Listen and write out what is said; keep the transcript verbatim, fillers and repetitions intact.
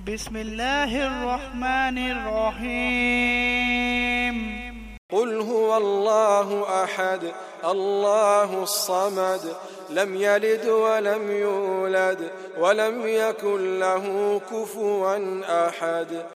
بسم الله الرحمن الرحيم قل هو الله أحد الله الصمد لم يلد ولم يولد ولم يكن له كفوا أحد